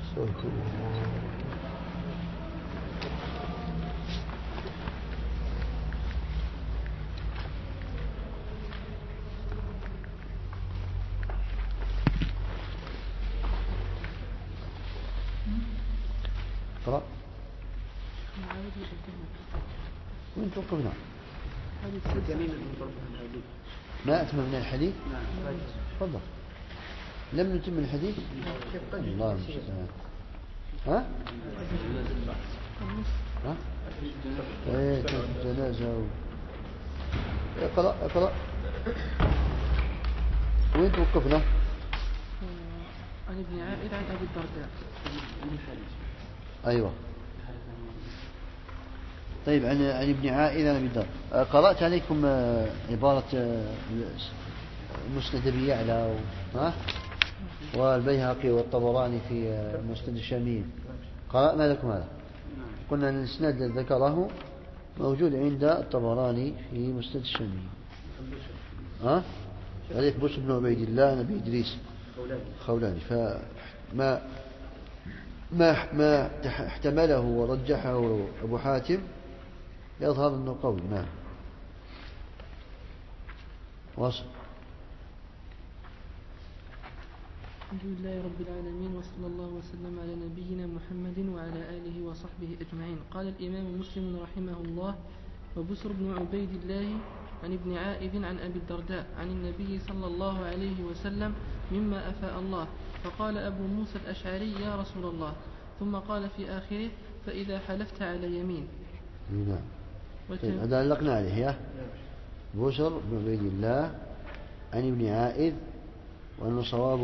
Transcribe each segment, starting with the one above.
استغفر الله. اقرأ. وين توقفنا؟ ما أتم من الحديث. تفضل. لم نتم من الحديث. الله المستعان. ها؟ ها؟ ايه الجنازة. اقرأ اقرأ. وين توقفنا؟ عن ابن عائد عن أبي الدرداء. أيوة. طيب عن ابن عائد عن أبي الدرداء. قرأت عليكم عبارة مسند أبي يعلى والبيهقي والطبراني في مسند الشاميين. قرأنا لكم هذا. قلنا أن الإسناد الذي ذكره موجود عند الطبراني في مسند الشاميين. عليك بشر بن عبيد الله نبي إدريس خولاني. فما ما احتمله ورجحه أبو حاتم يظهر أنه قوي. نعم. واصل. الحمد لله رب العالمين، وصلى الله وسلم على نبينا محمد وعلى آله وصحبه أجمعين. قال الإمام مسلم رحمه الله: وبسر بن عبيد الله عن ابن عائذ عن أبي الدرداء عن النبي صلى الله عليه وسلم مما أفاء الله. فقال أبو موسى الأشعري: يا رسول الله. ثم قال في آخره: فإذا حلفت على يمين. نعم. هذا علقنا عليه. يا بسر بن عبيد الله عن ابن عائذ وأنه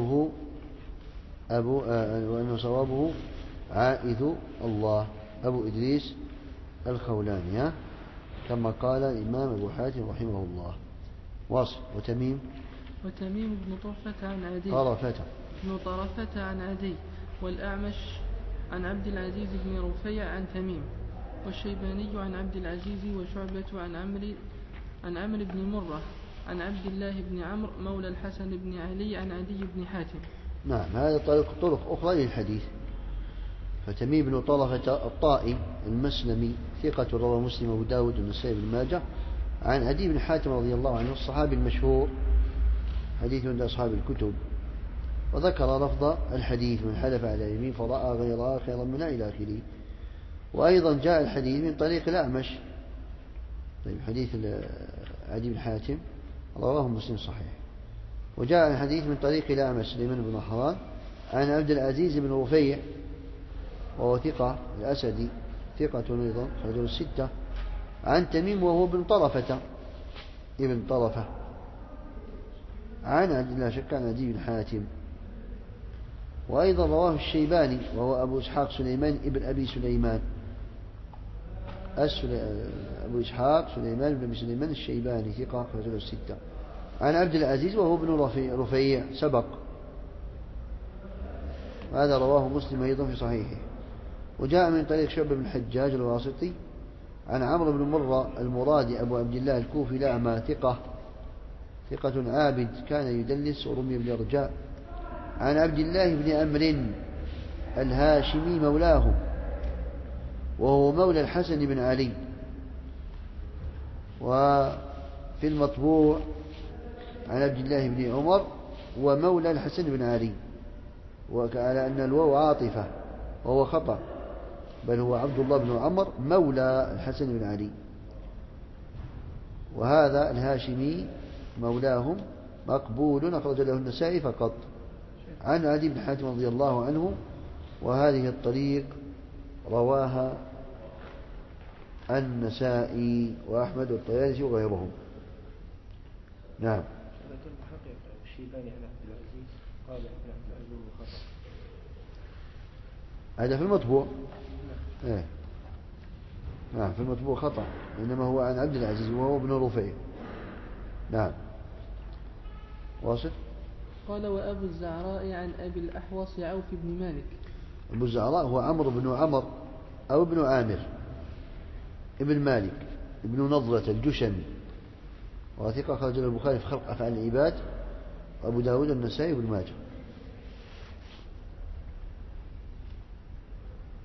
صوابه عائذ الله أبو إدريس الخولاني كما قال الإمام أبو حاتم رحمه الله. واصل. وتميم بن طرفة عن عدي عن عدي والأعمش عن عبد العزيز بن رفيع عن تميم والشيباني عن عبد العزيز وشعبة عن عمرو بن مرة عن عبد الله بن عمرو مولى الحسن بن علي عن عدي بن حاتم. نعم. هذا طرق أخرى للحديث. فتميم بن طرفة الطائي المسلمي ثقة رواه مسلم وأبو داود والنسائي بن ماجه عن عدي بن حاتم رضي الله عنه الصحابي المشهور حديث عند أصحاب الكتب. وذكر لفظ الحديث: من حلف على يمين فرأى غيرها خيرا منها إلى آخره. وأيضا جاء الحديث من طريق الأعمش. طيب حديث عدي بن حاتم رواه مسلم صحيح. وجاء الحديث من طريق الأعمش سليمان بن مهران عن عبد العزيز بن رفيع وهو ثقة الأسدي ثقة أيضا خرجه الستة عن تميم وهو ابن طرفة عن عبد الله شك عن عدي بن حاتم. وأيضا رواه الشيباني وهو أبو إسحاق سليمان ابن أبي سليمان أبو إسحاق سليمان بن أبي سليمان الشيباني ثقة خرجه الستة عن عبد العزيز وهو ابن رفيع سبق. هذا رواه مسلم أيضا في صحيحه. وجاء من طريق شعبة بن الحجاج الواسطي عن عمرو بن مرة المرادي أبو عبد الله الكوفي الأعمى ثقة عابد كان يدلس ورمي بالإرجاء عن عبد الله بن عمرو الهاشمي مولاه وهو مولى الحسن بن علي. وفي المطبوع عن عبد الله بن عمر ومولى الحسن بن علي، وعلى أن الواو عاطفة وهو خطأ، بل هو عبد الله بن عمر مولى الحسن بن علي. وهذا الهاشمي مولاهم مقبول أخرج له النسائي فقط عن عدي بن حاتم رضي الله عنه. وهذه الطريق رواها النسائي وأحمد والطيالسي وغيرهم. نعم. هذا في المطبوع. نعم في المطبوع خطأ، إنما هو عن عبد العزيز وهو ابن رفيع. نعم. واصل. قال: وأبو الزعراء عن أبي الأحوص عوف بن مالك. أبو الزعراء هو عمرو بن عمر أو ابن عامر ابن مالك ابن نضرة الجشمي وثقة خرج له البخاري في خلق أفعال العباد وأبو داود النسائي بن ماجه.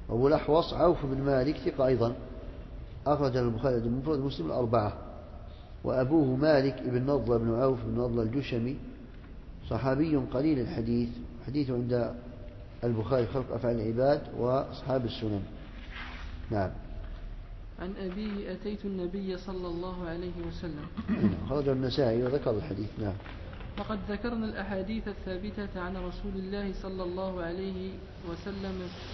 وأبو الأحوص عوف بن مالك ثقة أيضا، أخرج البخاري المفرد مسلم الأربعة. وأبوه مالك بن نضلة بن عوف بن نضلة الجشمي صحابي قليل الحديث، حديثه عند البخاري خلق أفعال العباد وأصحاب السنن. نعم. عن أبيه أتيت النبي صلى الله عليه وسلم. خرج النسائي وذكر الحديث. نعم. فقد ذكرنا الأحاديث الثابتة عن رسول الله صلى الله عليه وسلم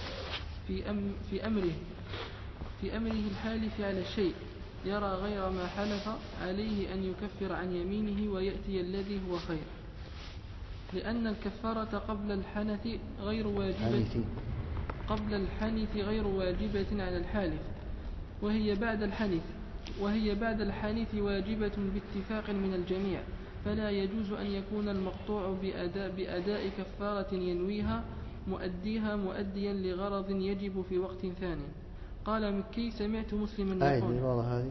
في أمره الحالف على الشيء يرى غير ما حلف عليه أن يكفر عن يمينه ويأتي الذي هو خير، لأن الكفارة قبل الحنث غير واجبة على الحالف، وهي بعد الحنث واجبة باتفاق من الجميع، فلا يجوز أن يكون المقطوع بأداء كفارة ينويها مؤديا لغرض يجب في وقت ثاني. قال مكي: سمعت مسلما يقول. هذه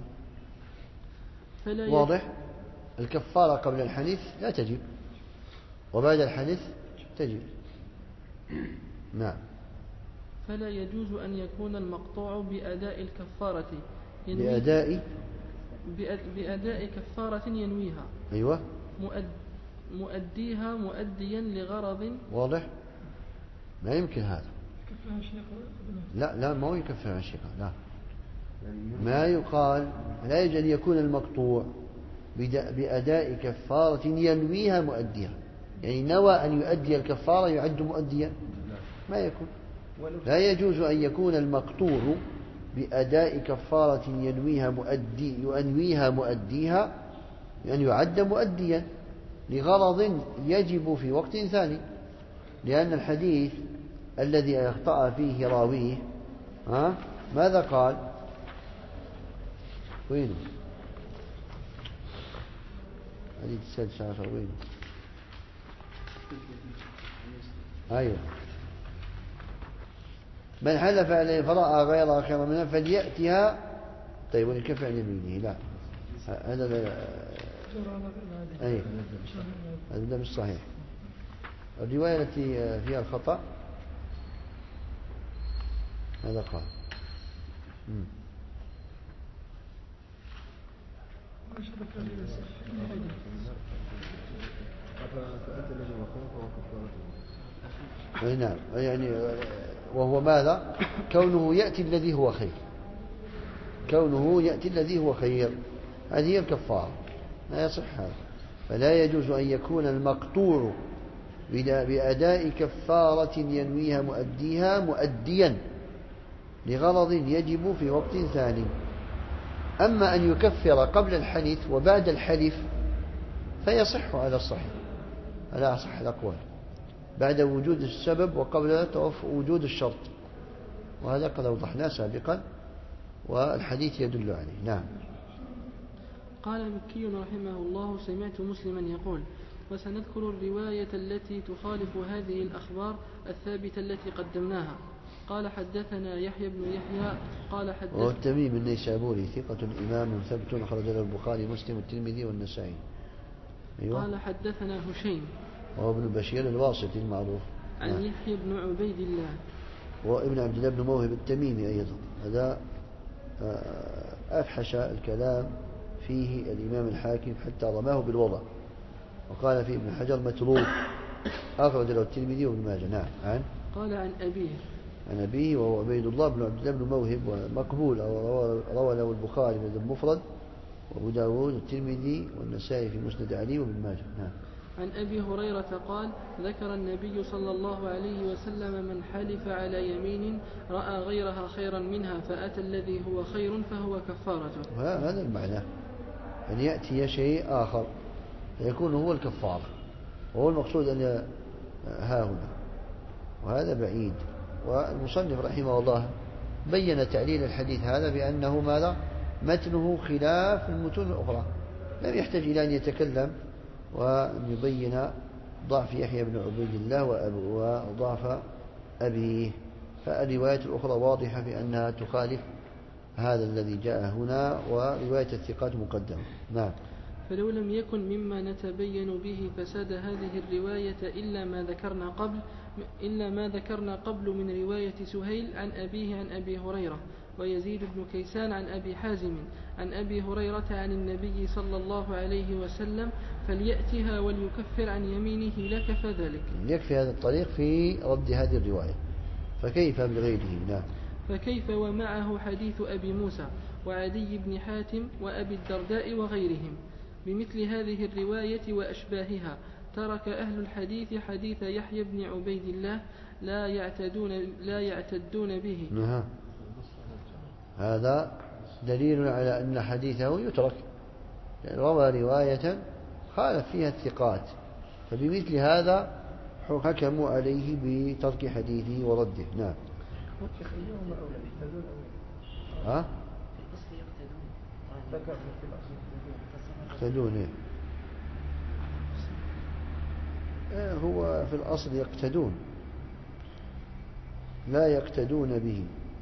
واضح. الكفارة قبل الحنث لا تجب، وبعد الحنث تجب. نعم. فلا يجوز أن يكون المقطوع بأداء الكفارة بأداء كفارة ينويها. أيوة. مؤديها مؤديا لغرض. واضح. ما يمكن هذا. لا ما هو يكفر عن شيخ. لا، ما يقال لا يجوز أن يكون المقطوع بأداء كفارة ينويها مؤديها، يعني نوى أن يؤدي الكفارة يعد مؤديا، ما يكون. لا يجوز أن يكون المقطوع بأداء كفارة ينويها مؤديها، يعني يعد مؤديا لغرض يجب في وقت ثاني، لأن الحديث الذي أخطأ فيه راويه ماذا قال؟ وينه؟ حديث السادس عشر وينه؟ أيوة. من حلف عليه فرأى غيرها خيرا منها فليأتها. طيب وليكفر عن يمينه. لا، هذا أي هذا مش صحيح. الرواية التي فيها الخطأ هذا قال نعم، يعني وهو ماذا؟ كونه يأتي الذي هو خير، كونه يأتي الذي هو خير، هذه هي الكفارة. لا يصح هذا. فلا يجوز أن يكون المقطوع بأداء كفارة ينويها مؤديا لغرض يجب في وقت ثاني. أما أن يكفر قبل الحنث وبعد الحلف فيصح على الصحيح، على أصح الأقوال، بعد وجود السبب وقبل وجود الشرط، وهذا قد أوضحناه سابقا والحديث يدل عليه. نعم. قال مكي رحمه الله: سمعت مسلما يقول. وسنذكر الرواية التي تخالف هذه الأخبار الثابتة التي قدمناها. قال حدثنا يحيى بن يحيى قال حدثنا والتميم النيسابوري ثقة إمام ثبت أخرج له البخاري مسلم والترمذي والنسائي. أيوة. قال حدثنا هشيم وهو ابن بشير الواسطي المعروف عن يحيى بن عبيد الله وابن عبد الله بن موهب التميمي أيضا. هذا أفحش الكلام فيه الإمام الحاكم حتى رماه بالوضع، وقال فيه ابن حجر متروك، أخرج له الترمذي وابن ماجه. نعم. قال عن أبيه وهو عبيد الله بن عبد الله بن موهب ومقبول، روى له البخاري في المفرد وأبو داود والترمذي والنسائي في مسند علي وابن ماجه. نعم. عن أبي هريرة قال: ذكر النبي صلى الله عليه وسلم: من حلف على يمين رأى غيرها خيرا منها فأتى الذي هو خير فهو كفارته. هذا المعنى، أن يأتي شيء آخر فيكون هو الكفارة، وهو المقصود أن ها هنا، وهذا بعيد. والمصنف رحمه الله بين تعليل الحديث هذا بأنه ماذا؟ متنه خلاف المتون الأخرى، لم يحتاج إلى أن يتكلم وأن يبين ضعف يحيى بن عبيد الله وضعف أبيه. فالرواية الأخرى واضحة بأنها تخالف هذا الذي جاء هنا، ورواية الثقات مقدمة. نعم. فلو لم يكن مما نتبين به فساد هذه الرواية إلا ما ذكرنا قبل من رواية سهيل عن أبيه عن أبي هريرة ويزيد بن كيسان عن أبي حازم عن أبي هريرة عن النبي صلى الله عليه وسلم فليأتها وليكفر عن يمينه لكفى ذلك. يكفي هذا الطريق في رد هذه الرواية. فكيف بغيره؟ نعم. فكيف ومعه حديث أبي موسى وعدي بن حاتم وأبي الدرداء وغيرهم بمثل هذه الرواية وأشباهها. ترك أهل الحديث حديث يحيى بن عبيد الله لا يعتدون به. هذا دليل على أن حديثه يترك، روى رواية خالف فيها الثقات، فبمثل هذا حكموا عليه بترك حديثه ورده. نعم. ها؟ يقتدون. هو في الأصل يقتدون، لا يقتدون به،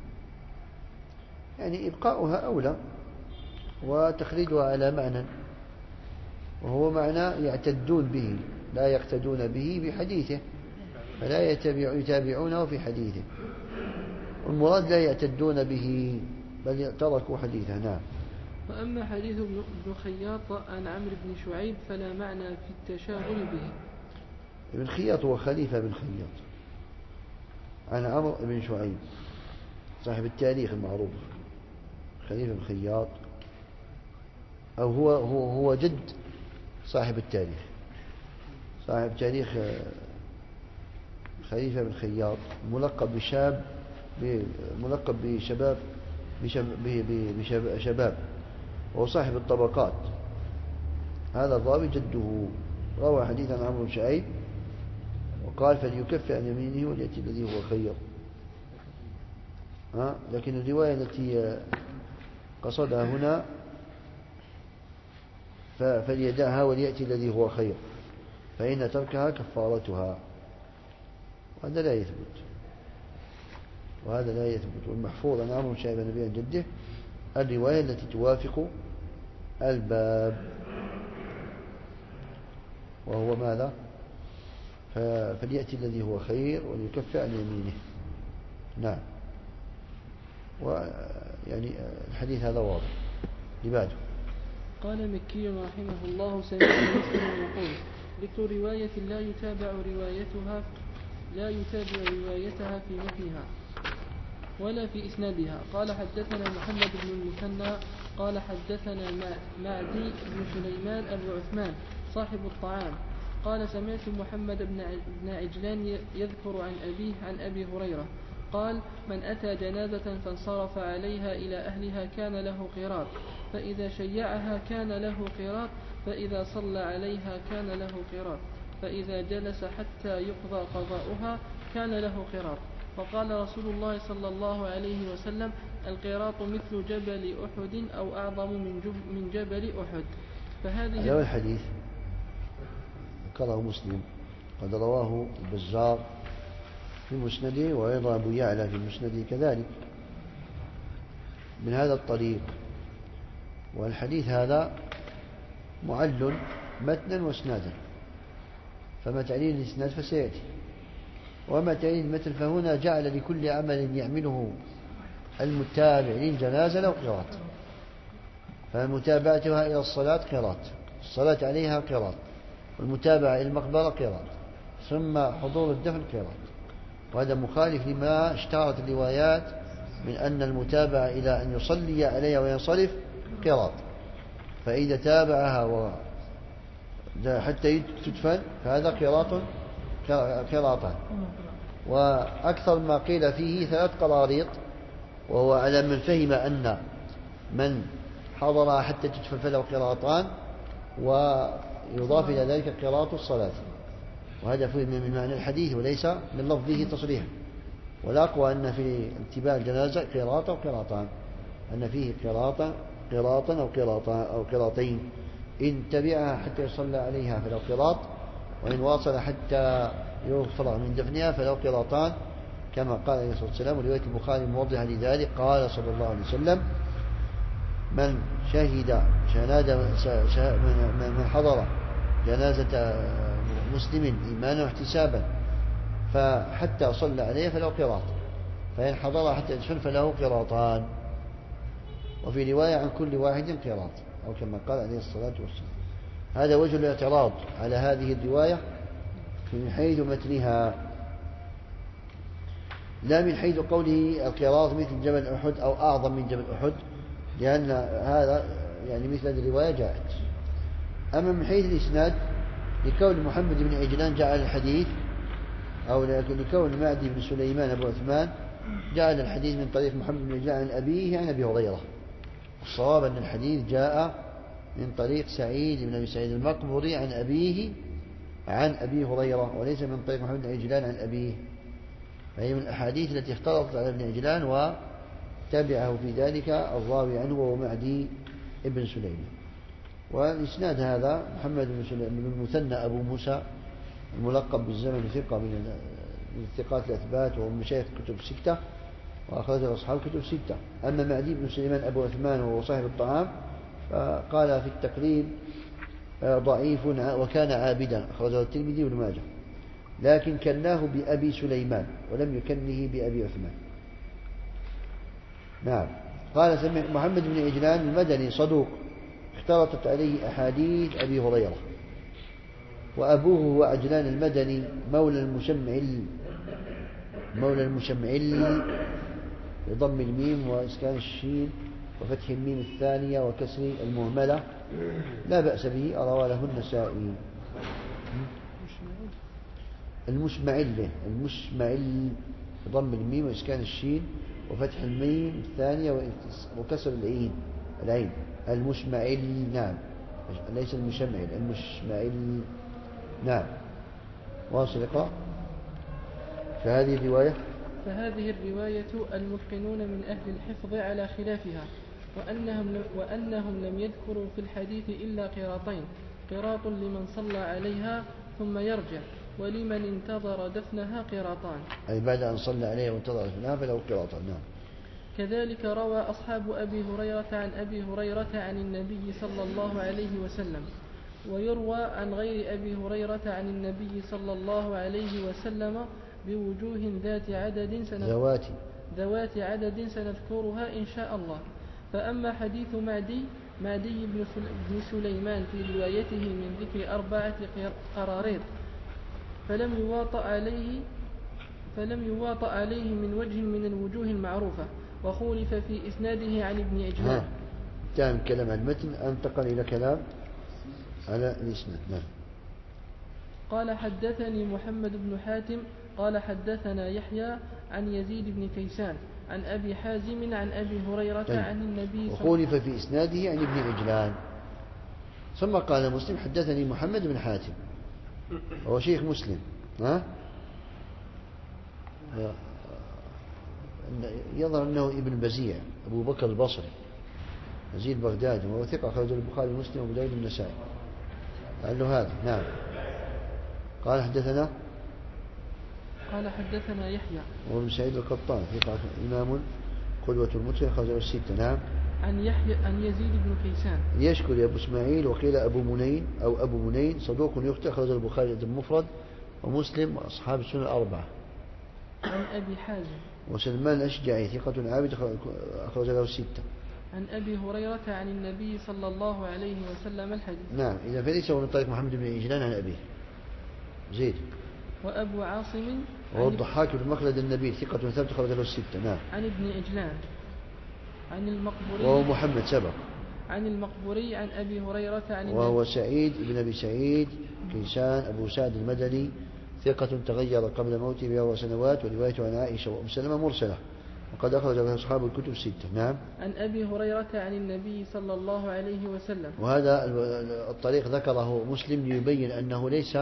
يعني إبقاؤها أولى وتخريجها على معنى، وهو معنى يعتدون به، لا يقتدون به بحديثه، فلا يتابعونه في حديثه، والمراد لا يعتدون به بل تركوا حديثه. نعم. وأما حديث ابن خياط عن عمرو بن شعيب فلا معنى في التشاغل به. ابن خياط هو خليفة بن خياط عن عمرو بن شعيب صاحب التاريخ المعروف، خليفة بن خياط، أو هو جد صاحب التاريخ، صاحب تاريخ خليفة بن خياط، ملقب بشباب، وهو صاحب الطبقات. هذا الراوي جده روى حديثا عن عمرو بن شعيب وقال فليكفر عن يمينه وليأتي الذي هو خير. لكن الرواية التي قصدها هنا فليدعها وليأتي الذي هو خير، فإن تركها كفارتها، وهذا لا يثبت. والمحفوظ عن عمرو بن شعيب عن أبيه عن جده الرواية التي توافق الباب، وهو ماذا؟ فليأتي الذي هو خير وليكفر عن يمينه. نعم. ويعني الحديث هذا واضح. لبعده قال مكي رحمه الله سمعت مسلم يقول ذكر رواية لا يتابع روايتها في متنها ولا في إسنادها. قال حدثنا محمد بن المثنى قال حدثنا معدي بن سليمان أبو عثمان صاحب الطعام قال سمعت محمد بن عجلان يذكر عن أبيه عن أبي هريرة قال من أتى جنازة فانصرف عليها إلى أهلها كان له قيراط، فإذا شيعها كان له قيراط، فإذا صلى عليها كان له قيراط، فإذا جلس حتى يقضى قضاؤها كان له قيراط. فقال رسول الله صلى الله عليه وسلم القيراط مثل جبل أحد أو أعظم من جبل أحد. هذا الحديث ذكره مسلم قد رواه البزار في مسنده، وأيضا أبو يعلى في مسنده كذلك من هذا الطريق. والحديث هذا معل متنا واسنادا، فما تعليل الاسناد فسيأتي، وما تعليل المتن فهنا جعل لكل عمل يعمله المتابع للجنازة له قيراط، فمتابعتها إلى الصلاة قيراط، الصلاة عليها قيراط، والمتابعة إلى المقبرة قيراط، ثم حضور الدفن قيراط. وهذا مخالف لما اشتهرت الروايات من أن المتابعة إلى أن يصلي عليها وينصرف قيراط، فإذا تابعها حتى تدفن فهذا قيراطان. وأكثر ما قيل فيه 3 قراريط، وهو على من فهم أن من حضرها حتى تدفن فله قيراطان، ويضاف إلى ذلك قيراط الصلاة، وهذا فهم من معنى الحديث وليس من لفظه تصريحا. والأقوى أن في اتباع الجنازة قيراط أو قيراطان، أن فيه قيراطا أو قيراطين، إن تبعها حتى يصلى عليها فلو قيراط، وإن واصل حتى يغفر من دفنها فلو قيراطان، كما قال عليه الصلاة والسلام. ورواية البخاري موضحة لذلك قال صلى الله عليه وسلم من شهد من حضر جنازة مسلم إيمانا واحتسابا فحتى صلى عليه فله قراط، فإن حضر حتى يدفن فله قراطان، وفي رواية عن كل واحد قراط، أو كما قال عليه الصلاة والسلام. هذا وجه الاعتراض على هذه الرواية من حيث متنها، لا من حيث قوله القراط مثل جبل أحد أو أعظم من جبل أحد، لأن هذا يعني مثل هذه الرواية جاءت. أما من حيث الإسناد لكون محمد بن عجلان جعل الحديث، أو لكون معدي بن سليمان أبو عثمان جعل الحديث من طريق محمد بن عجلان عن أبيه عن أبي هريرة. الصواب أن الحديث جاء من طريق سعيد بن أبي سعيد المقبري عن أبيه عن أبي هريرة، وليس من طريق محمد بن عجلان عن أبيه، فهي من الأحاديث التي اختلطت على ابن عجلان وتابعه في ذلك الراوي عنه وهو معدي ابن سليمان. والإسناد هذا محمد بن المثنى أبو موسى الملقب بالزمن ثقة من الثقات الأثبات ومن مشايخ كتب الستة وأخرجه أصحاب كتب الستة. أما معدي بن سليمان أبو عثمان وهو صاحب الطعام فقال في التقريب ضعيف وكان عابدا، أخرجه الترمذي وابن ماجه، لكن كناه بأبي سليمان ولم يكنه بأبي عثمان. نعم. قال سمع محمد بن عجلان المدني صدوق اختلطت عليه أحاديث أبي هريرة، وأبوه هو عجلان المدني مولى المشمعل بضم الميم وإسكان الشين وفتح الميم الثانية وكسر المهملة، لا بأس به، رواه له النسائي. المشمعل بضم الميم وإسكان الشين وفتح الميم الثانية وكسر العين المشمعل. نعم، ليس المشمعل، المشمعل. نعم. واصل اقرأ. فهذه الرواية المتقنون من أهل الحفظ على خلافها، وأنهم لم يذكروا في الحديث إلا قراطين، قراط لمن صلى عليها ثم يرجع، ولمن انتظر دفنها قراطان، أي بعد أن صلى عليها وانتظر دفنها فله قراطان. نعم. كذلك روى أصحاب أبي هريرة عن أبي هريرة عن النبي صلى الله عليه وسلم، ويروى عن غير أبي هريرة عن النبي صلى الله عليه وسلم بوجوه ذوات عدد سنذكرها إن شاء الله. فأما حديث معدي بن سليمان في روايته من ذكر 4 قراريط فلم يواطأ عليه من وجه من الوجوه المعروفة، وخولف في إسناده عن ابن عجلان. كان كلام عن المتن انتقل إلى كلام على الإسناد. نعم. قال حدثني محمد بن حاتم قال حدثنا يحيى عن يزيد بن كيسان عن أبي حازم عن أبي هريرة عن النبي وخولف في إسناده عن ابن عجلان. ثم قال مسلم حدثني محمد بن حاتم وهو شيخ مسلم، يظهر أنه ابن بزيع أبو بكر البصري يزيد بغدادي، وهو ثقة، أخرجه البخاري ومسلم وأبو داود والنسائي. قال له هذا. نعم. قال حدثنا يحيى وابن سعيد القطان ثقة إمام قدوة المتقين، أخرجه الستة. نعم. عن يزيد بن كيسان يشكر يا أبو إسماعيل وقيل أبو منين صدوق يخطئ، أخرجه البخاري المفرد ومسلم وأصحاب السنن الأربعة. عن أبي حازم وسلمان الأشجعي ثقة عابد، أخرج له الستة. عن أبي هريرة عن النبي صلى الله عليه وسلم الحديث. نعم. إذا فليس هو من طريق محمد بن عجلان عن أبيه. زيد. وأبو عاصم وهو الضحاك بن مخلد النبي ثقة ثابت، أخرج له الستة. نعم. عن ابن عجلان عن المقبوري وهو محمد سبق. عن المقبوري عن أبي هريرة عن وهو سعيد بن أبي سعيد كيسان أبو سعد المدني ثقة تغير قبل موته ب4 سنوات، وروايته عن عائشة وأم سلمة مرسلة، وقد أخرج له أصحاب الكتب الستة. نعم. عن أبي هريرة عن النبي صلى الله عليه وسلم. وهذا الطريق ذكره مسلم ليبين أنه ليس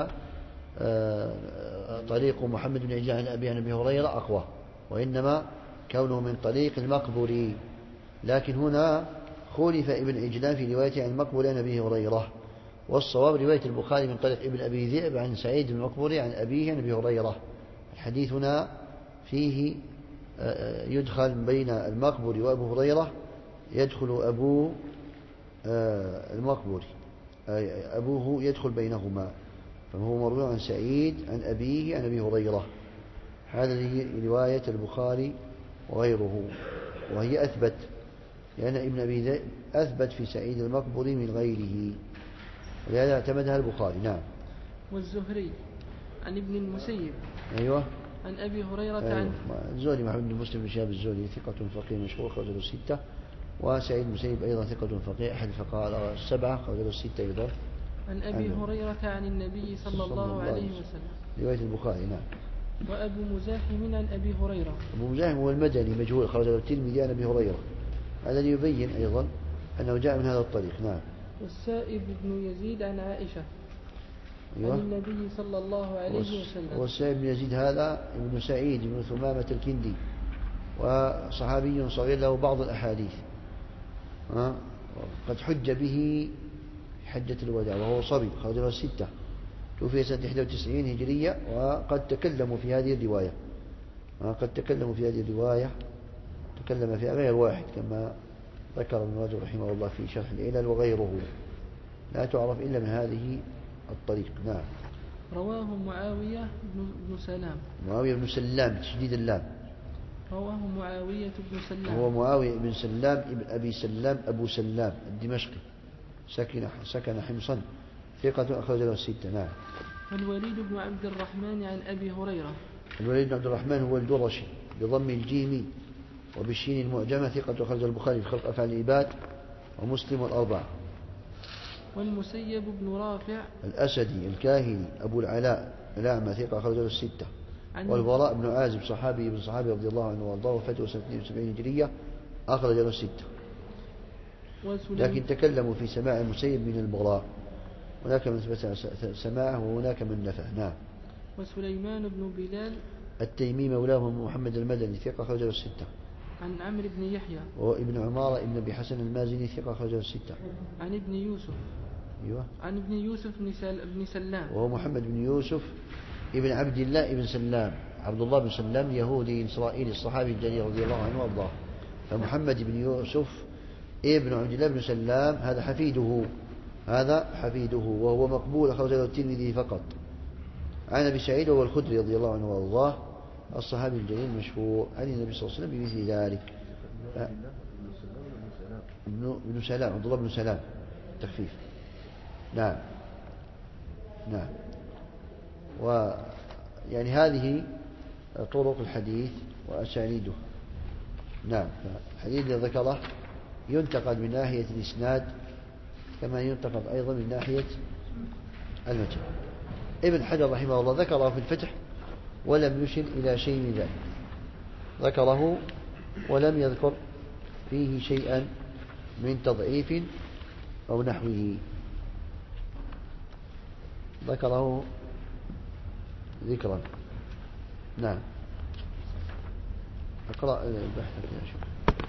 طريق محمد بن عجلان عن أبي هريرة أقوى، وإنما كونه من طريق المقبوري. لكن هنا خولف ابن عجلان في روايته عن المقبوري عن أبي هريرة، والصواب رواية البخاري من طريق ابن أبي ذئب عن سعيد بن المقبوري عن أبيه عن أبي هريرة. الحديث هنا فيه يدخل بين المقبوري وأبو هريرة يدخل أبوه المقبول، أبوه يدخل بينهما، فهو مروي عن سعيد عن أبيه عن أبي هريرة. هذه رواية البخاري وغيره، وهي أثبت، لأن ابن أبي ذئب أثبت في سعيد المقبري من غيره، ولهذا اعتمدها البخاري. نعم. والزهري عن ابن المسيب. أيوة. عن أبي هريرة. أيوة. عن الزهري محمد بن مسلم بن شهاب الزهري ثقة فقيه مشهور خرجه الستة، وسعيد المسيب أيضا ثقة فقيه أحد الفقهاء السبعة خرجه الستة أيضا. عن أبي هريرة عن النبي صلى الله عليه وسلم. رواية البخاري. نعم. وأبو مزاحم عن أبي هريرة. أبو مزاحم هو المدني مجهول خرجه الترمذي عن أبي هريرة، هذا ليبين أيضا أنه جاء من هذا الطريق. نعم. والسائب بن يزيد عن عائشة. أيوة. عن النبي صلى الله عليه وسلم. والسائب بن يزيد هذا ابن سعيد بن ثمامة الكندي، وصحابي صغير له بعض الأحاديث، قد حج به حجة الوداع وهو صبي خرجه الستة، توفي سنة 91 هجرية، وقد تكلموا في هذه الرواية، تكلم فيها غير واحد كما ذكر ابن رجب رحمه الله في شرح العلل، وغيره لا تعرف إلا من هذه الطريق. نعم. رواه معاوية بن سلام. معاوية بن سلام تشديد اللام. رواه معاوية بن سلام. هو معاوية بن سلام ابن أبي سلام أبو سلام الدمشقي، سكن حمصا، ثقة أخرج له الستة. نعم. والوليد بن عبد الرحمن عن أبي هريرة. الوليد بن عبد الرحمن هو الجرشي بضم الجيم وبالشين المعجمة، ثقة أخرج البخاري في خلق أفعال العباد ومسلم والأربعة. والمسيب بن رافع الأسدي الكاهلي أبو العلاء الأعمى، ثقة أخرج له الستة. والبراء بن عازب صحابي رضي الله عنه وارضاه، وفاته سنة 72 هجرية، أخرج له الستة. لكن تكلموا في سماع المسيب من البراء، هناك من ثبت سماعه وهناك من نفاه. نعم. وسليمان بن بلال التيمي مولاه محمد المدني، ثقة أخرج له الستة. عن عمرو بن يحيى وابن عمارة ابن أبي حسن المازني، ثقة أخرج له الستة. عن ابن يوسف. أيوة. عن ابن يوسف بن سلام، وهو محمد بن يوسف ابن عبد الله ابن سلام، عبد الله بن سلام يهودي إسرائيلي الصحابي الجليل رضي الله عنه وارضاه. فمحمد بن يوسف ابن عبد الله بن سلام هذا حفيده، وهو مقبول أخرج له الترمذي فقط. عن أبي سعيد وهو الخدري رضي الله عنه وارضاه، الصحابي الجليل المشهور عن النبي صلى الله عليه وسلم بمثل ذلك. ابن سلام، عبد الله بن سلام تخفيف. نعم. ويعني هذه طرق الحديث وأسانيده. نعم. الحديث الذي ذكره ينتقد من ناحية الإسناد كما ينتقد أيضا من ناحية المتن. ابن حجر رحمه الله ذكره في الفتح ولم يشر إلى شيء من ذلك، ذكره ولم يذكر فيه شيئا من تضعيف أو نحوه، ذكره ذكرا. نعم. اقرأ البحث يا شيخ.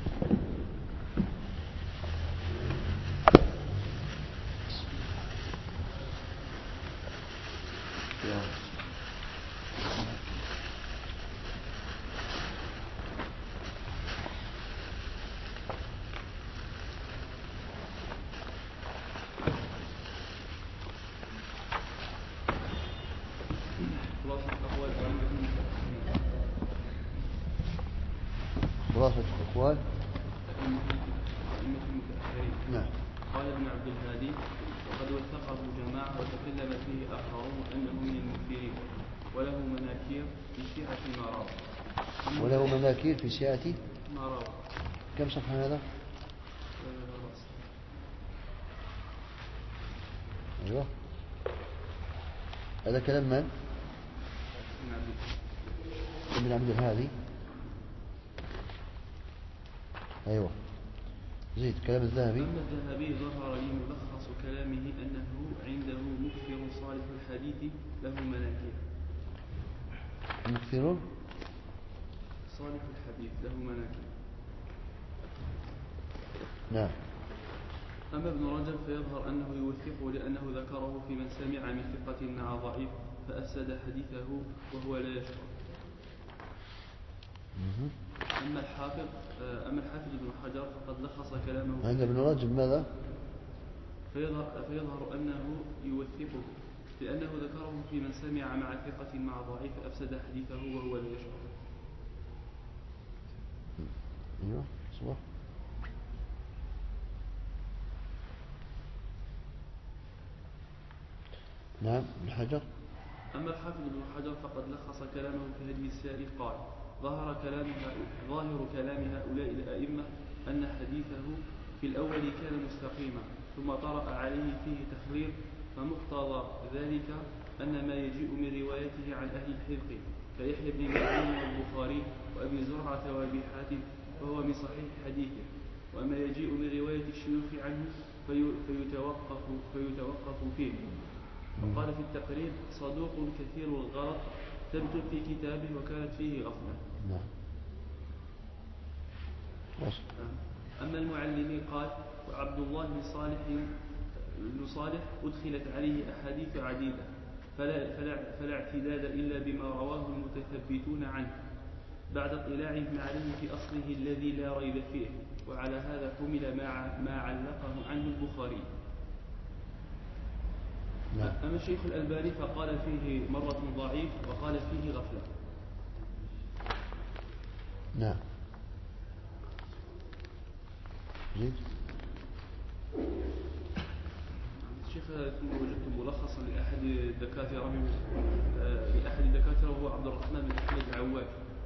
خلاصة الأقوال. نعم. قال ابن عبد الهادي: وقد وثقه جماعة وتكلم فيه آخرون أنه من المكثرين، وله مناكير في سعة ما روى. كم صفحة هذا؟ أيوة. هذا كلام من؟ ابن عبد الهادي. أيوة. زيد. كلام الذهبي. أما الذهبي ظهر لي ملخص كلامه أنه عنده مكثر صالح الحديث له مناكير. مكثر صالح الحديث له مناكير. نعم. أما ابن رجب فيظهر أنه يوثقه لأنه ذكره في من سمع من ثقة مع ضعيف فأفسد حديثه وهو لا يشعر. أما الحافظ ابن حجر فقد لخص كلامه عند ابن رجب ماذا؟ فيظهر أنه يوثقه لأنه ذكره في من سمع مع ثقة مع ضعيف أفسد حديثه وهو لا يشعر. أيوه صح. نعم ابن حجر. أما الحافظ ابن حجر فقد لخص كلامه في هدي السائل قال: ظاهر كلام هؤلاء الأئمة أن حديثه في الأول كان مستقيما ثم طرأ عليه فيه تخرير، فمقتضى ذلك أن ما يجيء من روايته عن أهل الحذق كيحيى بن معين والبخاري وأبي زرعة وأبي حاتم فهو من صحيح حديثه، وما يجيء من رواية الشيوخ عنه فيتوقف فيه. وقال في التقريب: صدوق كثير الغلط ثبت في كتابه وكانت فيه غفلة. أما المعلمين قال: وعبد الله بن صالح أدخلت عليه أحاديث عديدة فلا اعتداد إلا بما رواه المتثبتون عنه بعد اطلاعهم عليه في أصله الذي لا ريب فيه، وعلى هذا حمل ما علقه عنه البخاري. أما الشيخ الألباني فقال فيه مرة ضعيف وقال فيه غفلة. نعم. جيد. الشيخ ثم وجدت ملخصا لأحد الدكاترة وهو عبد الرحمن بن أحمد العواد،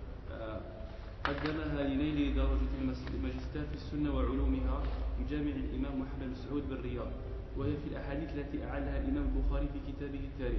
قدمها لنيل درجة الماجستير في السنة وعلومها بجامع الإمام محمد بن سعود بالرياض، وهي في الأحاديث التي أعلها الإمام البخاري في كتابه التاريخ.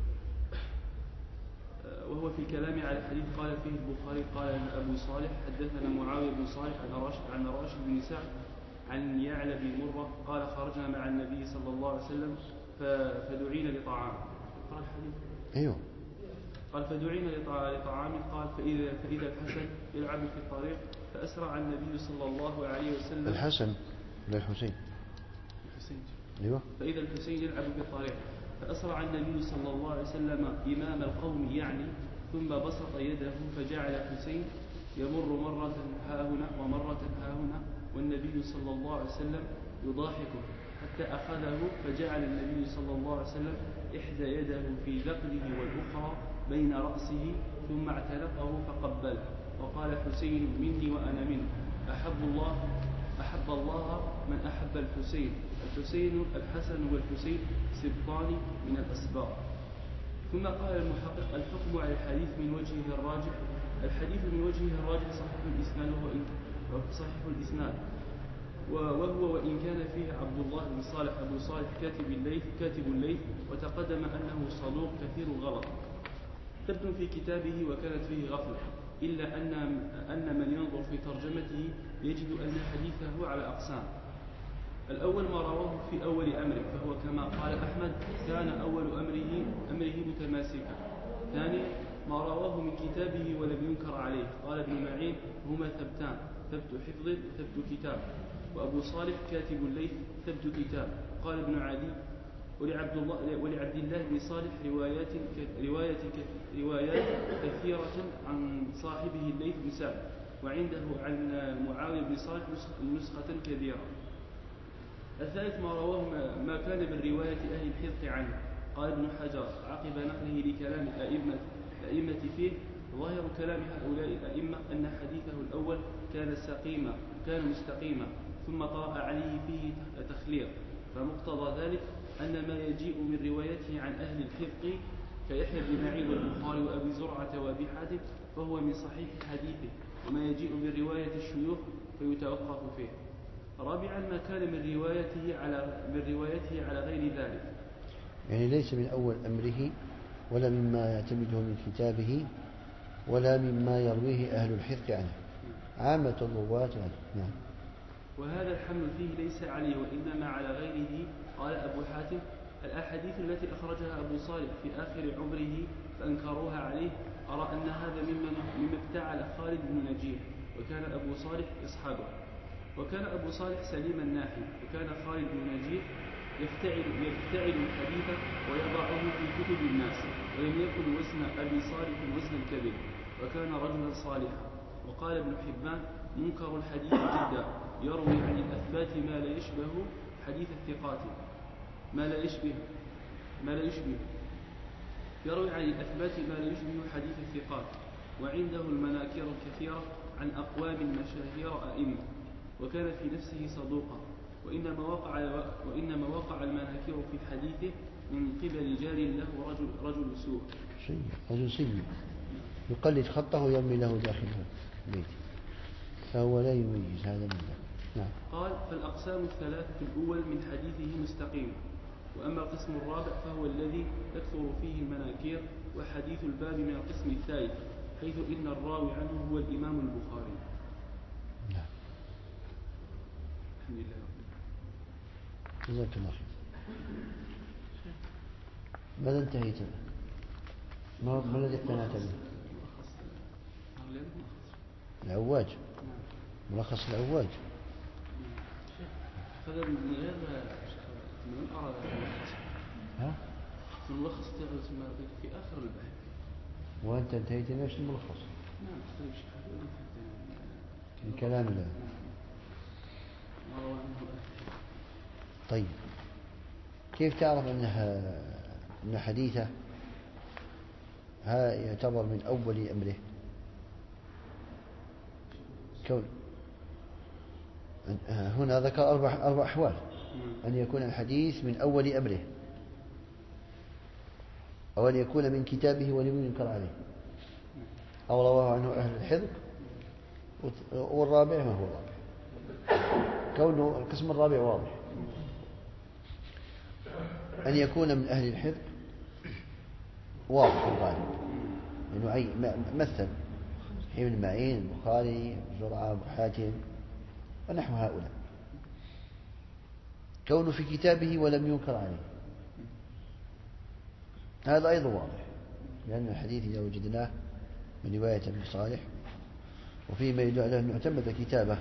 وهو في الكلام على الحديث قال فيه البخاري: قال أبو صالح حدثنا معاوية بن صالح عن راشد بن سعد عن يعلى بن مرة قال: خرجنا مع النبي صلى الله عليه وسلم فدعينا لطعام. قال الحديث أيوه. قال: فدعينا لطعام. قال: فإذا الحسن يلعب في الطريق فأسرع النبي صلى الله عليه وسلم. الحسن ولا الحسين؟ أيوه. فإذا الحسين يلعب في الطريق فأسرع النبي صلى الله عليه وسلم إمام القوم يعني، ثم بسط يده فجعل الحسين يمر مرة ها هنا ومرة ها هنا، والنبي صلى الله عليه وسلم يضاحكه حتى أخذه فجعل النبي صلى الله عليه وسلم إحدى يده في ذقنه والأخرى بين رأسه ثم اعتنقه فقبله وقال: حسين مني وأنا منه، أحب الله من أحب الحسين. الحسن والحسين سبطان من الأسباط. ثم قال المحقق: الحكم على الحديث من وجهه الراجح. الحديث من وجهه الراجح صحيح الإسناد وهو وإن كان فيه عبد الله بن صالح أبو صالح كاتب الليث وتقدم أنه صدوق كثير الغلط ثبت في كتابه وكانت فيه غفلة، إلا أن من ينظر في ترجمته يجد أن حديثه على أقسام. الأول ما رواه في أول أمره فهو كما قال أحمد كان أول أمره متماسكا. ثاني ما رواه من كتابه ولم ينكر عليه قال ابن معين: هما ثبتان، ثبت حفظ وثبت كتاب. وأبو صالح كاتب الليث ثبت كتاب. قال ابن عدي: ولعبد الله بن صالح روايات كثيرة عن صاحبه الليث بن سعد، وعنده عن معاوية بن صالح نسخة كبيرة. الثالث ما رواه ما كان من رواية أهل الحذق عنه. قال ابن حجر عقب نقله لكلام الأئمة فيه: ظاهر كلام هؤلاء الأئمة أن حديثه الأول كان مستقيما ثم طرأ عليه فيه تخلير، فمقتضى ذلك أن ما يجيء من روايته عن أهل الحذق كيحيى بن معين والبخاري وأبي زرعة وأبي حاتم فهو من صحيح حديثه، وما يجيء من رواية الشيوخ فيتوقف فيه. رابعا ما كان من روايته على غير ذلك، يعني ليس من أول أمره ولا مما يعتمده من كتابه ولا مما يرويه أهل الحذق عنه، عامة الرواة عنه. نعم. وهذا الحمل فيه ليس عليه وإنما على غيره. قال أبو حاتم: الأحاديث التي أخرجها أبو صالح في آخر عمره فأنكروها عليه أرى أن هذا مما ابتعل خالد بن نجيح، وكان أبو صالح يصحبه. وكان أبو صالح سليم الناحي، وكان خالد بن نجيح يفتعل الحديث ويضعه في كتب الناس، ولم يكن وزن أبي صالح وزن الكذب، وكان رجلا صالحا. وقال ابن حبان منكر الحديث جدا، يروي عن الأثبات ما لا يشبه حديث الثقات، ما لا يشبه يروي عن الأثبات ما لا يشبه حديث الثقات، وعنده المناكير الكثيرة عن أقوام مشاهير أئمة، وكان في نفسه صدوقا، وإنما وقع المناكير في حديثه من قبل جار له رجل سوء. رجل سيء يقلد خطه ويرمي له داخل البيت، فهو لا يميز هذا من ذاك. نعم. قال فالأقسام الثلاثة الأول من حديثه مستقيم، وأما القسم الرابع فهو الذي تكثر فيه المناكير، وحديث الباب من القسم الثالث، حيث إن الراوي عنه هو الإمام البخاري. نعم. الحمد لله. جزاك الله خير. ماذا انتهيت؟ ما الذي اقتنعت به؟ العواج. ملخص العواج. هذا من غير من أراد ها؟ الملخص في آخر البحث. وأنت انتهيت نفس الملخص. نعم. من كلام الله. طيب كيف تعرف أن حديثه يعتبر من أول أمره؟ كون هنا ذكر أربع أحوال: أن يكون الحديث من أول أمره، أو أن يكون من كتابه ولم ينكر عليه، أو رواه عنه أهل الحفظ، والرابع ما هو الرابع؟ كونه القسم الرابع واضح: أن يكون من أهل الحفظ واضح الغالب، لأنه مثل ابن معين، البخاري، زرعة، أبو حاتم ونحو هؤلاء. كونه في كتابه ولم ينكر عليه، هذا أيضا واضح، لأن الحديث إذا وجدناه من رواية ابن صالح وفيه ما يدل على أنه اعتمد كتابه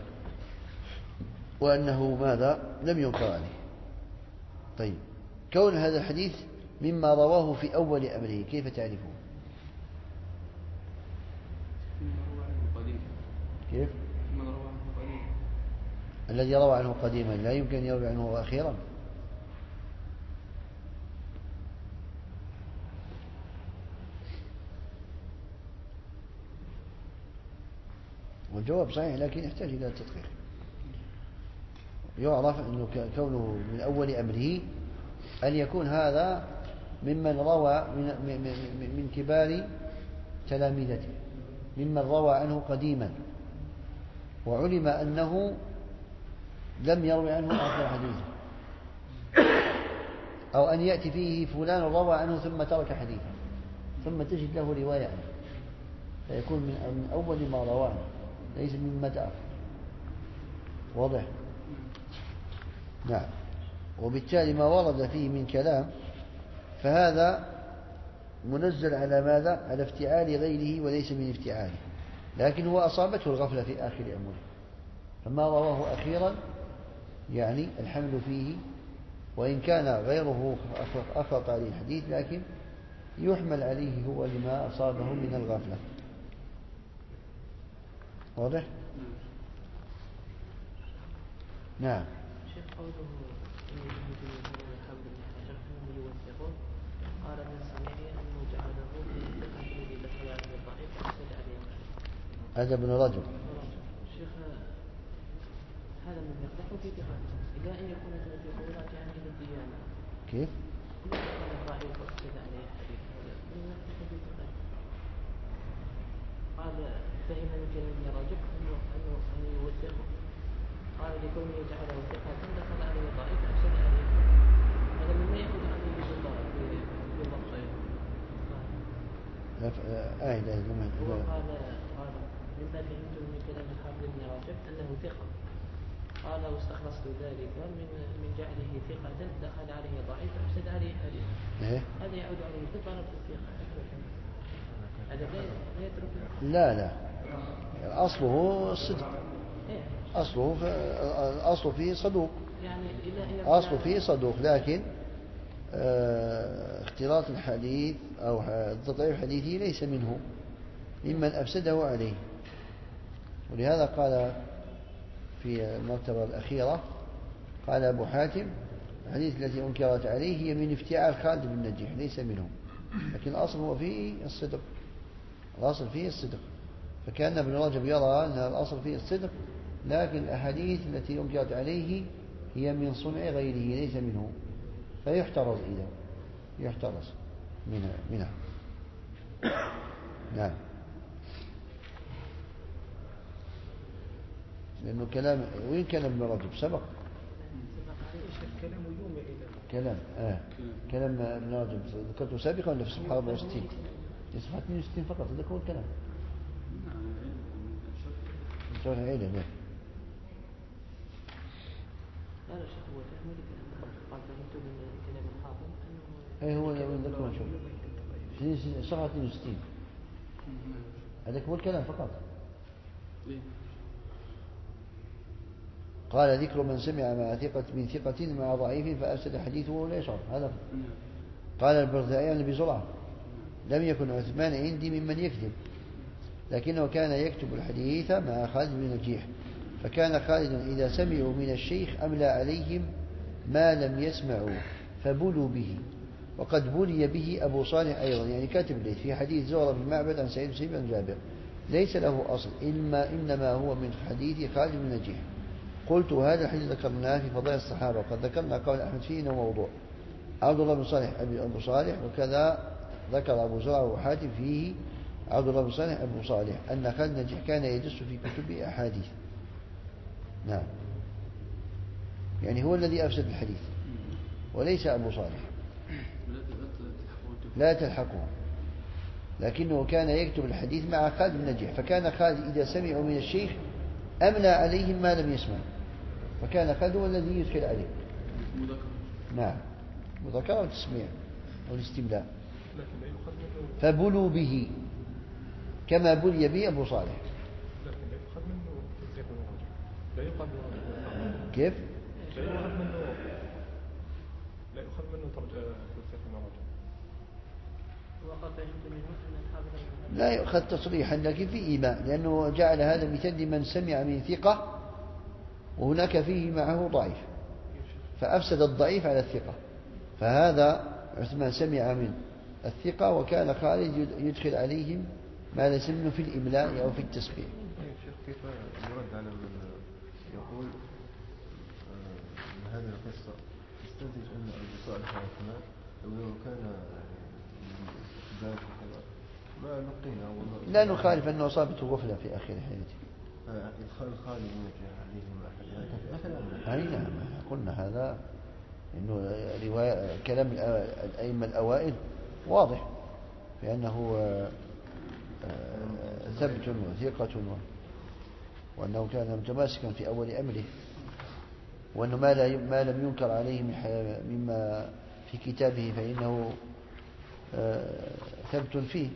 وأنه ماذا لم ينكر عليه. طيب كون هذا الحديث مما رواه في أول أمره كيف تعرفه؟ كيف؟ الذي روى عنه قديما لا يمكن أن يروي عنه أخيرا. والجواب صحيح لكن يحتاج إلى تدقيق. يعرف أنه كونه من أول أمره أن يكون هذا ممن روى من كبار تلامذته، ممن روى عنه قديما وعلم أنه لم يروي عنه آخر حديثه، أو أن يأتي فيه فلان روى عنه ثم ترك حديثه ثم تجد له رواية عنه، فيكون من أول ما روى عنه ليس مما تأخر. واضح؟ نعم. وبالتالي ما ورد فيه من كلام فهذا منزل على ماذا؟ على افتعال غيره وليس من افتعاله، لكن هو أصابته الغفلة في آخر أمره، فما رواه أخيرا يعني الحمل فيه، وإن كان غيره أخط عليه الحديث لكن يحمل عليه هو لما أصابه من الغفلة. واضح؟ نعم. شيخ قوله قال من سمعه أنه جعله من الثقة الذي دخل عليه الضعيف وأفسد عليه. هذا ابن رجب. شيخ هذا من يقدح في ثقته إلى أن يكون في قولات عنه الديانة. كيف؟ قال الضعيف وأفسد عليه الحديث من يقدح في ثقته. قال فهم من كلام ابن رجب أنه يوثقه، قال لكونه جعله ثقة دخل عليه ضعيف وأفسد عليه. هذا مما يأخذ عنه بالضبط. هو قال مما فهمته من كلام الحافظ ابن رجب أنه ثقة، قال واستخلصت ذلك من جعله ثقة دخل عليه ضعيف وأفسد عليه حديث. هذا يعود عليه ثقة الثقة. هذا لا يترك. لا أصله الصدق، أصله فيه صدوق، يعني أصله فيه صدوق، لكن اختلاط الحديث أو تضعيف حديثه ليس منه ممن أفسده عليه. ولهذا قال في المرتبة الأخيرة قال أبو حاتم الحديث التي أنكرت عليه هي من افتعال خالد بن النجيح ليس منهم، لكن الأصل هو فيه الصدق، الأصل فيه الصدق. فكان ابن رجب يرى أن الأصل فيه الصدق، لكن الأحاديث التي أنكرت عليه هي من صنع غيره ليس منه، فيحترز إذا يحترز منها. نعم. لأنه كلام وين كان ابن رجب سبق كلام ابن رجب ذكرته سابقا ولا في صفحة 64 في صفحة 62 فقط هذا هو الكلام. شرح عيلة لا شيخ هو تحمل قال فهمت من كلام الحافظ أي هو من ذكره شوف صفحة 62 هذا هو الكلام فقط. قال ذكر من سمع مع ثقة من ثقة مع ضعيف فأفسد حديثه ولا يشعر هذا. قال البرزائي عن أبي زرعة لم يكن عثمان عندي ممن يكذب، لكنه كان يكتب الحديث مع خالد بن نجيح، فكان خالد إذا سمعوا من الشيخ أملى عليهم ما لم يسمعوا فبلوا به. وقد بلي به أبو صالح أيضا يعني كاتب ليث في حديث زهرة بن معبد عن سعيد بن جابر ليس له أصل إنما هو من حديث خالد بن نجيح. قلت هذا الحديث ذكرناه في فضائل الصحابة وقد ذكرنا قول أحمد فيه إنه موضوع. عبد الله بن صالح أبو صالح وكذا ذكر أبو زرع وحاتم فيه عبد الله بن صالح أبو صالح أن خالد نجيح كان يدس في كتب أحاديث. نعم يعني هو الذي أفسد الحديث وليس أبو صالح لا تلحقه، لكنه كان يكتب الحديث مع خالد بن نجيح، فكان خالد إذا سمعوا من الشيخ أملى عليهم ما لم يسمع، فكان خالد هو الذي يدخل عليه. نعم مذكرة والتسميع والاستملاء. فبلوا به كما بلي به أبو صالح. كيف؟ لا يؤخذ منه لا يؤخذ تصريحا لكن في إيماء، لأنه جعل هذا مثال لمن سمع من ثقة وهناك فيه معه ضعيف فأفسد الضعيف على الثقة، فهذا عثمان سمع من الثقة وكان خالد يدخل عليهم ما ليس منه في الإملاء أو في التسبيح. كيف يرد على من يقول هذه القصة استنتج أن أبو صالح وعثمان لو كان ذلك ما نقينا لا نخالف أنه أصابته غفلة في آخر حياته. إدخال خالد عليهم مثلا نعم قلنا هذا إنه رواية كلام الأئمة الأوائل واضح في أنه ثبت وثقة وأنه كان متماسكا في أول أمره، وأنه ما لم ينكر عليه مما في كتابه فإنه ثبت فيه،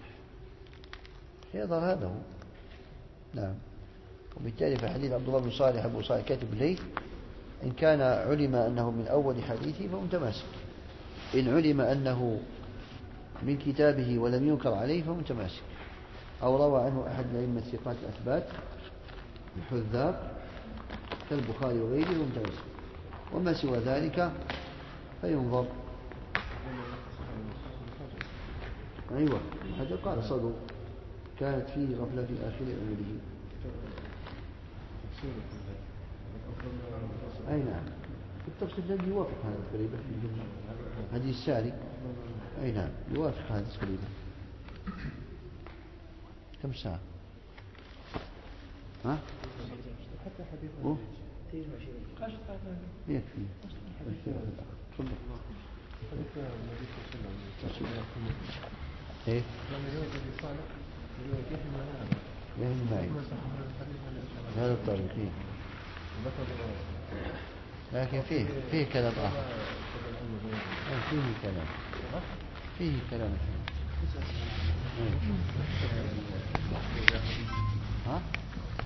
يظهر هذا هو. نعم. وبالتالي في حديث عبد الله بن صالح أبو صالح كاتب ليث إن كان علم أنه من أول حديثه فهو متماسك، إن علم أنه من كتابه ولم ينكر عليه فهو متماسك، أو روى عنه أحد الأئمة الثقات الأثبات الحذاق كالبخاري وغيره متماسك، وما سوى ذلك فينظر. أيوة هذا قال صدق كانت فيه غفلة في آخر أمره. أي نعم التفسير الذي يوافق هذا تقريبا هذه الساري. أي نعم يوافق هذا تقريبا. كم ساعة؟ ها؟ يكفي. ايه يهم معي هذا الطريق لكن فيه كلام آخر فيه كلام ها